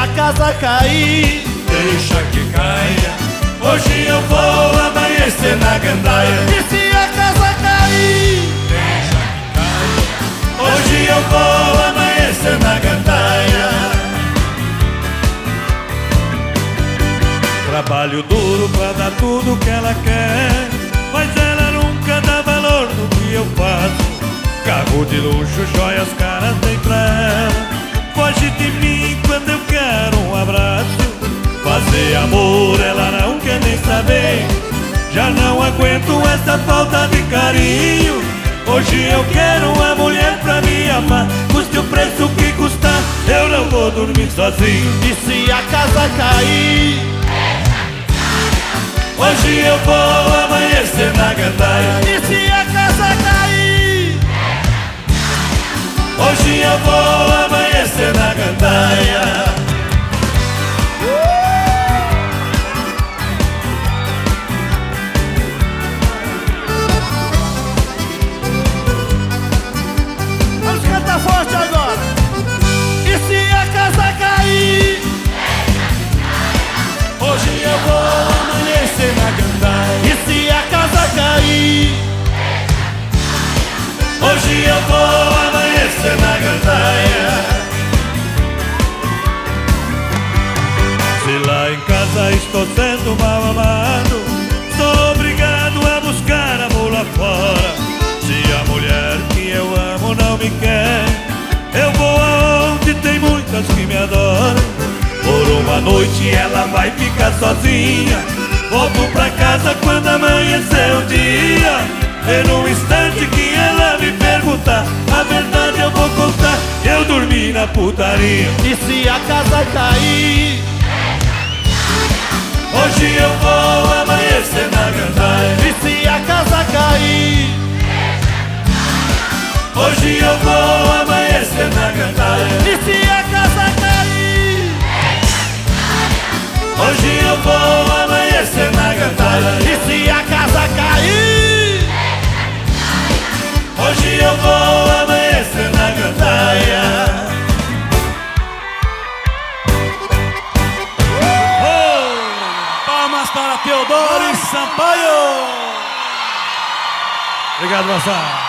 a casa cair, deixa que caia. Hoje eu vou amanhecer na gandaia. e se a casa cair, Deixa que caia. Hoje eu vou amanhecer na gandaia. Trabalho duro pra dar tudo que ela quer, mas ela nunca dá valor no que eu faço. Carro de luxo, joias caras tem pra ela. Foge de mim quando eu quero um abraço. Fazer amor ela não quer nem saber. Já não aguento essa falta de carinho. Hoje eu quero uma mulher pra me amar. Custe o preço que custar, eu não vou dormir sozinho. e se a casa cair, Hoje eu vou amanhecer na gandaia. e se a casa cair, Hoje eu vou amanhecer na gandaia. vamos cantar forte agora. E se a casa cair, Hoje eu vou amanhecer na gandaia. e se a casa cair, Hoje eu vou amanhecer na gandaia. Se lá em casa estou sendo mal amado, sou obrigado a buscar amor lá fora. Se a mulher que eu amo não me quer, eu vou aonde tem muitas que me adoram. Por uma noite ela vai ficar sozinha. Volto pra casa quando amanhecer o dia. E no instante que ela me perguntar, a verdade eu vou contar. Eu dormi na putaria. e se a casa cair, Hoje eu vou amanhecer na gandaia. e se a casa cair, Hoje eu vou amanhecer na gandaia. e se a casa cair, Hoje eu vou amanhecer na gandaia. e se a casa cair, Hoje eu vou amanhecer na gandaia. Palmas para Teodoro e Sampaio. Obrigado, moçada.